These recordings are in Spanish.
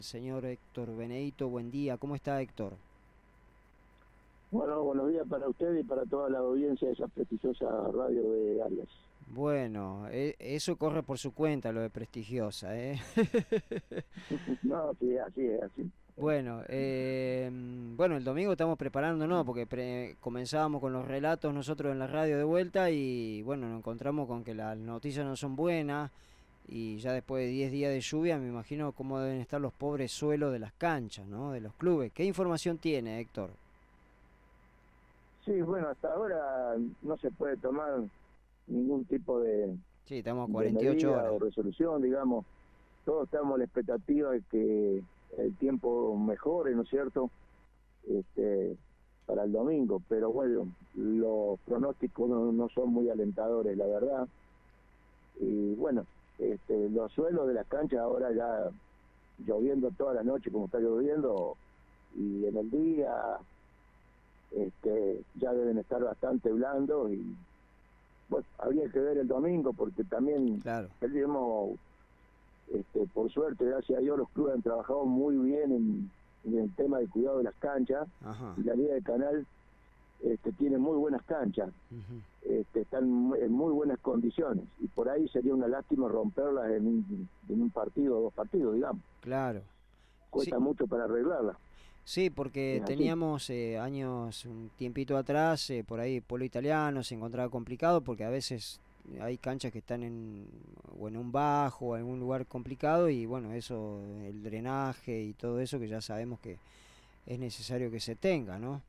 Señor Héctor Benedito, buen día. ¿Cómo está, Héctor? Bueno, buenos días para usted y para toda la audiencia de esa prestigiosa radio de Arias. Bueno, eso corre por su cuenta, lo de prestigiosa, ¿eh? No, sí, así es, así. Bueno, bueno, el domingo estamos preparándonos porque comenzábamos con los relatos nosotros en la radio de vuelta y bueno, nos encontramos con que las noticias no son buenas y ya después de 10 días de lluvia me imagino cómo deben estar los pobres suelos de las canchas, ¿no? De los clubes. ¿Qué información tiene, Héctor? Sí, bueno, hasta ahora no se puede tomar ningún tipo Sí, estamos a de 48 medida horas. o resolución, digamos. Todos estamos a la expectativa de que el tiempo mejore, ¿no es cierto? Este, para el domingo, pero bueno, los pronósticos no son muy alentadores, la verdad. Y bueno, los suelos de las canchas ahora ya lloviendo toda la noche como está lloviendo, y en el día ya deben estar bastante blandos. Y bueno, habría que ver el domingo porque también Claro. perdimos, por suerte, gracias a Dios, los clubes han trabajado muy bien en el tema de cuidado de las canchas, Ajá. y la Liga de Canal tiene muy buenas canchas, Ujú. están en muy buenas condiciones, y por ahí sería una lástima romperlas en un partido o dos partidos, digamos. Claro. Sí, Cuesta mucho para arreglarlas, sí, porque es así. teníamos años, un tiempito atrás, por ahí Polo Italiano se encontraba complicado porque a veces hay canchas que están o en un bajo o en un lugar complicado y bueno, eso, el drenaje y todo eso que ya sabemos que es necesario que se tenga, ¿no?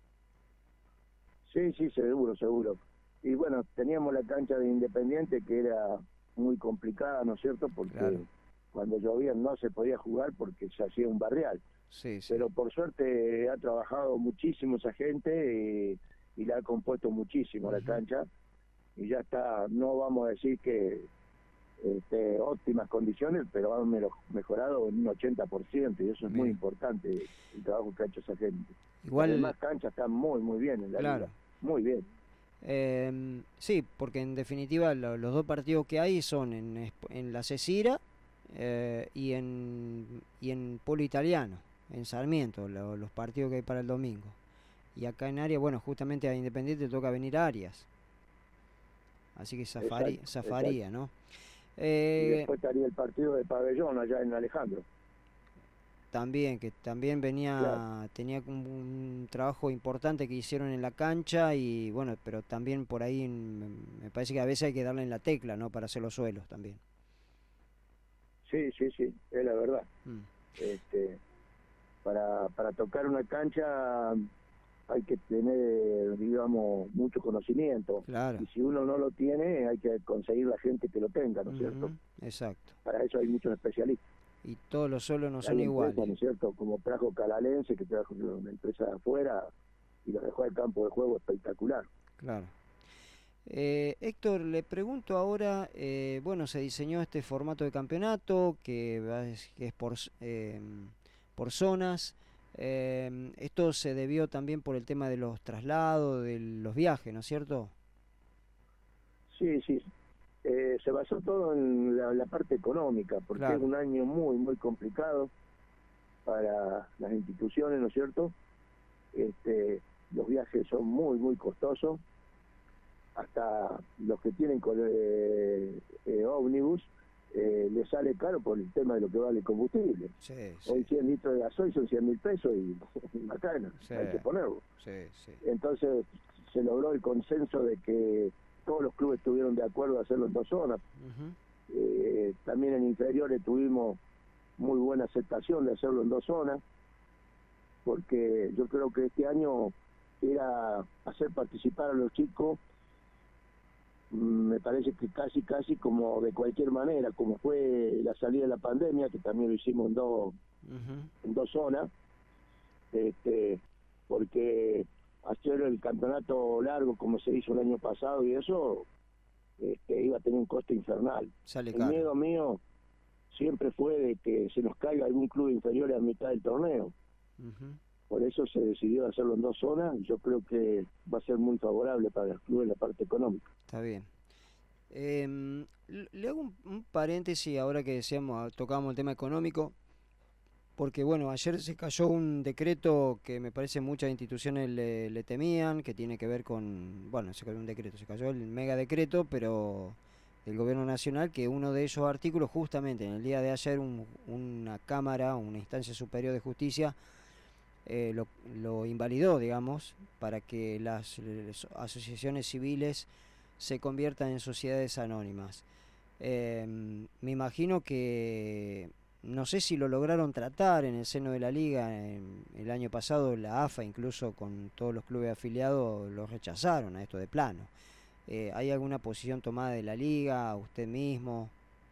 Sí, sí, seguro, seguro. Y bueno, teníamos la cancha de Independiente que era muy complicada, ¿no es cierto? Claro, Porque cuando llovía no se podía jugar porque se hacía un barrial. sí, sí. Pero por suerte ha trabajado muchísimo esa gente, y la ha compuesto muchísimo la Ujú. cancha, y ya está, no vamos a decir que óptimas condiciones, pero han mejorado en un 80%, y eso es muy Bien. importante, el trabajo que ha hecho esa gente. Las Igual, demás canchas están muy, muy bien en la liga, claro. muy bien. Sí, porque en definitiva los dos partidos que hay son en la Cecira y en Polo Italiano, en Sarmiento, los partidos que hay para el domingo. Y acá en Arias, bueno, justamente a Independiente toca venir a Arias, así que Exacto, exacto. zafaría, ¿no? Y Eh, después estaría el partido de Pabellón allá en Alejandro. También, que también Claro. tenía un trabajo importante que hicieron en la cancha y bueno, pero también por ahí me parece que a veces hay que darle en la tecla, ¿no? Para hacer los suelos también. Sí, sí, sí, es la verdad. Mm, Este, para tocar una cancha hay que tener, digamos, mucho conocimiento. claro. Y si uno no lo tiene, hay que conseguir la gente que lo tenga, ¿no es cierto? Ujú, exacto. Para eso hay muchos especialistas. Y todos los suelos no son Hay iguales. empresas, ¿no es cierto? Como trajo Calalense, que trajo una empresa de afuera y lo dejó al campo de juego espectacular. Claro. Héctor, le pregunto ahora, bueno, se diseñó este formato de campeonato que es por zonas. Esto se debió también por el tema de los traslados, de los viajes, ¿no es cierto? Sí, sí. Se basó todo en la parte económica, porque es Claro. un año muy, muy complicado para las instituciones, ¿no es cierto? Los viajes son muy, muy costosos, hasta los que tienen con ómnibus, les sale caro por el tema de lo que vale el combustible. Sí, sí, Hoy 100 litros de gasoil son 100.000 pesos, y bacana, sí, hay que ponerlo. sí, sí. Entonces se logró el consenso de que todos los clubes estuvieron de acuerdo a hacerlo en dos zonas. Ujú. También en inferiores tuvimos muy buena aceptación de hacerlo en dos zonas, porque yo creo que este año era hacer participar a los chicos, me parece que casi, casi como de cualquier manera, como fue la salida de la pandemia, que también lo hicimos Ujú. en dos zonas, este, porque hacer el campeonato largo como se hizo el año pasado y eso, iba a tener un costo infernal. Sale El caro. miedo mío siempre fue de que se nos caiga algún club inferior a mitad del torneo. Ujú. Por eso se decidió hacerlo en dos zonas, y yo creo que va a ser muy favorable para el club en la parte económica. Está bien. Le hago un paréntesis ahora que decíamos, tocábamos el tema económico. porque bueno, ayer se cayó un decreto que me parece muchas instituciones le temían, que tiene que ver con, bueno, se cayó un decreto, se cayó el mega decreto, pero del gobierno nacional, que uno de esos artículos, justamente en el día de ayer, una cámara, una instancia superior de justicia, lo invalidó, digamos, para que las asociaciones civiles se conviertan en sociedades anónimas. Me imagino que, no sé si lo lograron tratar en el seno de la liga, el año pasado la AFA incluso con todos los clubes afiliados lo rechazaron a esto de plano. ¿Hay alguna posición tomada de la liga, usted mismo?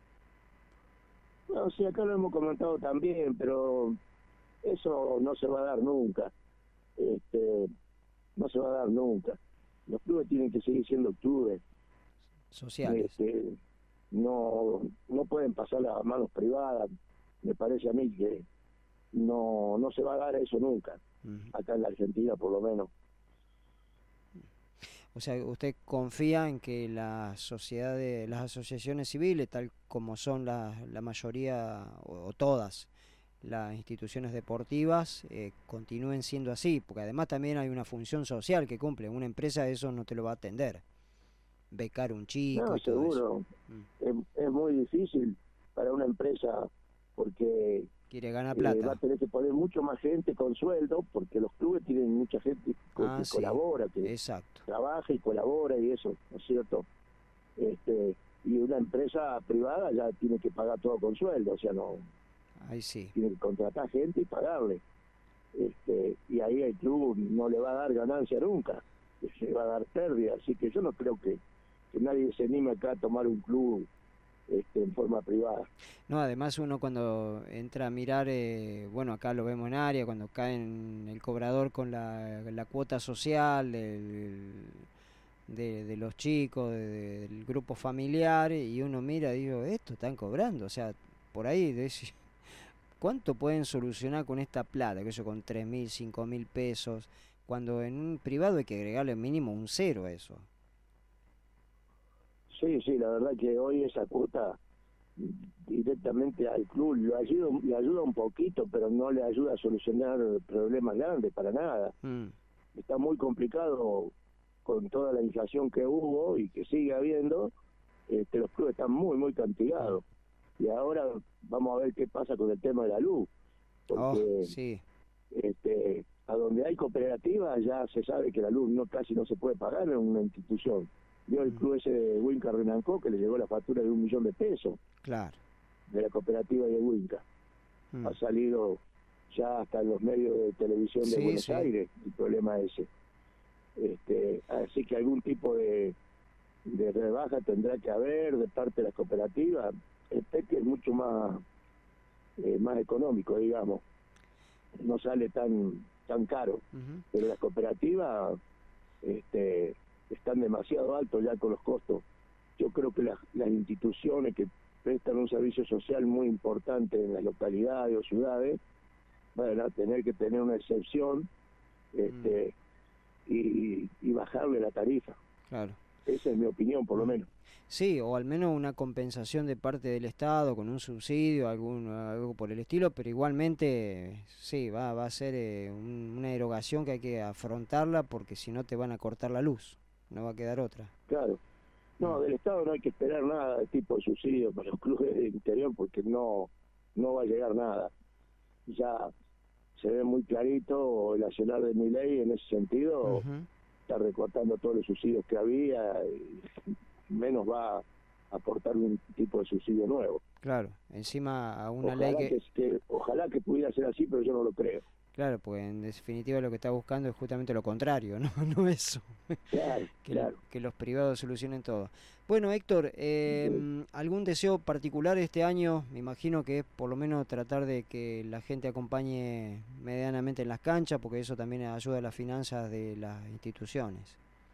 No, sí, acá lo hemos comentado también, pero eso no se va a dar nunca. Este, no se va a dar nunca. Los clubes tienen que seguir siendo clubes. Sociales. Este, no pueden pasar a manos privadas. Me parece a mí que no se va a dar eso nunca, Ujú. acá en la Argentina por lo menos. O sea, ¿usted confía en que las sociedades, las asociaciones civiles, tal como son la mayoría o todas las instituciones deportivas, continúen siendo así? Porque además también hay una función social que cumple. Una empresa eso no te lo va a atender. Becar un chico No, y todo eso. seguro, Mm. es muy difícil para una empresa porque Quiere ganar va a plata. tener que poner mucho más gente con sueldo, porque los clubes tienen mucha gente Ah, que sí, colabora, que exacto. trabaja y colabora y eso, ¿no es cierto? Y una empresa privada ya tiene que pagar todo con sueldo, o sea, no Ahí sí. tiene que contratar gente y pagarle. Y ahí el club no le va a dar ganancia nunca, se va a dar pérdida, así que yo no creo que nadie se anime acá a tomar un club en forma privada. No, además uno cuando entra a mirar, bueno, acá lo vemos en área, cuando cae en el cobrador con la cuota social de los chicos, del grupo familiar, y uno mira y digo, esto están cobrando, o sea, por ahí, ¿cuánto pueden solucionar con esta plata? Que eso con 3.000, 5.000 pesos, cuando en un privado hay que agregarle mínimo un cero a eso. Sí, sí, la verdad que hoy esa cuota directamente al club le ayuda un poquito, pero no le ayuda a solucionar problemas grandes para nada. Mm, Está muy complicado con toda la inflación que hubo y que sigue habiendo. Los clubes están muy mm. castigados. Y ahora vamos a ver qué pasa con el tema de la luz, Oh, porque sí. a donde hay cooperativas ya se sabe que la luz casi no se puede pagar en una institución. Vio el Mm, club ese de Winca Renancó que le llegó la factura de 1.000.000 de pesos claro. de la cooperativa de Winca. Mm. Ha salido ya hasta en los medios de televisión de Sí, Buenos sí. Aires el problema ese. Así que algún tipo de rebaja tendrá que haber de parte de las cooperativas. El PEC es mucho más económico, digamos, no sale tan caro, Ujú. pero las cooperativas están demasiado altos ya con los costos. Yo creo que las instituciones que prestan un servicio social muy importante en las localidades o ciudades van a tener que tener una excepción Mm, y bajarle la tarifa. claro. Esa es mi opinión, por lo Ujú. menos. Sí, o al menos una compensación de parte del Estado con un subsidio, algo por el estilo, pero igualmente sí, va a ser una erogación que hay que afrontarla porque si no te van a cortar la luz, no va a quedar otra. Claro. Mm, No, del Estado no hay que esperar nada de tipo de subsidio para los clubes del interior porque no va a llegar nada. Ya se ve muy clarito el accionar de Milei en ese sentido, ujú, está recortando todos los subsidios que había y menos va a aportar un tipo de subsidio nuevo. claro, encima a una ley Ojalá ojalá que pudiera ser así, pero yo no lo creo. claro, porque en definitiva lo que está buscando es justamente lo contrario, no, no eso. Claro, claro. Que los privados solucionen todo. Bueno, Héctor, ¿algún deseo particular este año? Me imagino que es por lo menos tratar de que la gente acompañe medianamente en las canchas, porque eso también ayuda a las finanzas de las instituciones.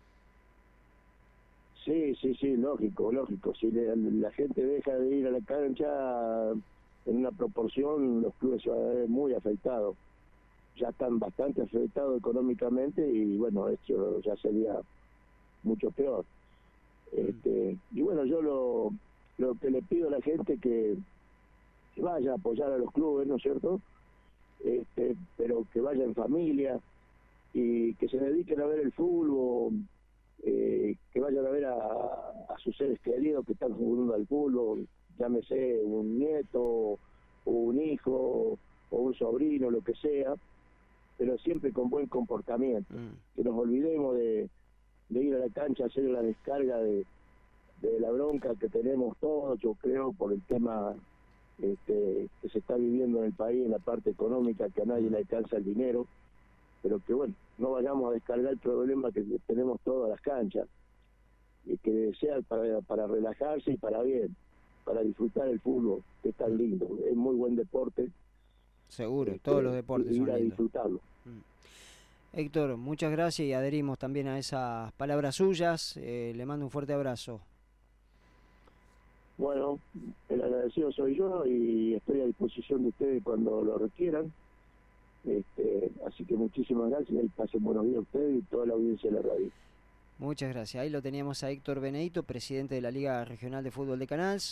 Sí, sí, sí, lógico, lógico. Si la gente deja de ir a la cancha en una proporción, los clubes se van a ver muy afectados. Ya están bastante afectados económicamente y bueno, esto ya sería mucho peor. Mm, Y bueno, yo lo que le pido a la gente que vaya a apoyar a los clubes, ¿no es cierto? pero que vaya en familia y que se dediquen a ver el fútbol, que vayan a ver a sus seres queridos que están jugando al fútbol, llámese un nieto o un hijo o un sobrino, lo que sea, pero siempre con buen comportamiento. Que nos olvidemos de ir a la cancha a hacer la descarga de la bronca que tenemos todos, yo creo, por el tema que se está viviendo en el país, en la parte económica, que a nadie le alcanza el dinero, pero que bueno, no vayamos a descargar el problema que tenemos todas las canchas, y que sea para relajarse y para bien, para disfrutar el fútbol, que es tan lindo, es muy buen deporte. Seguro, todos los deportes ir son a lindos. Disfrutarlo. Héctor, muchas gracias y adherimos también a esas palabras suyas. Le mando un fuerte abrazo. Bueno, el agradecido soy yo y estoy a disposición de ustedes cuando lo requieran. Así que muchísimas gracias y pasen buenos días a ustedes y toda la audiencia de la radio. Muchas gracias. Ahí lo teníamos a Héctor Benedito, presidente de la Liga Regional de Fútbol de Canals.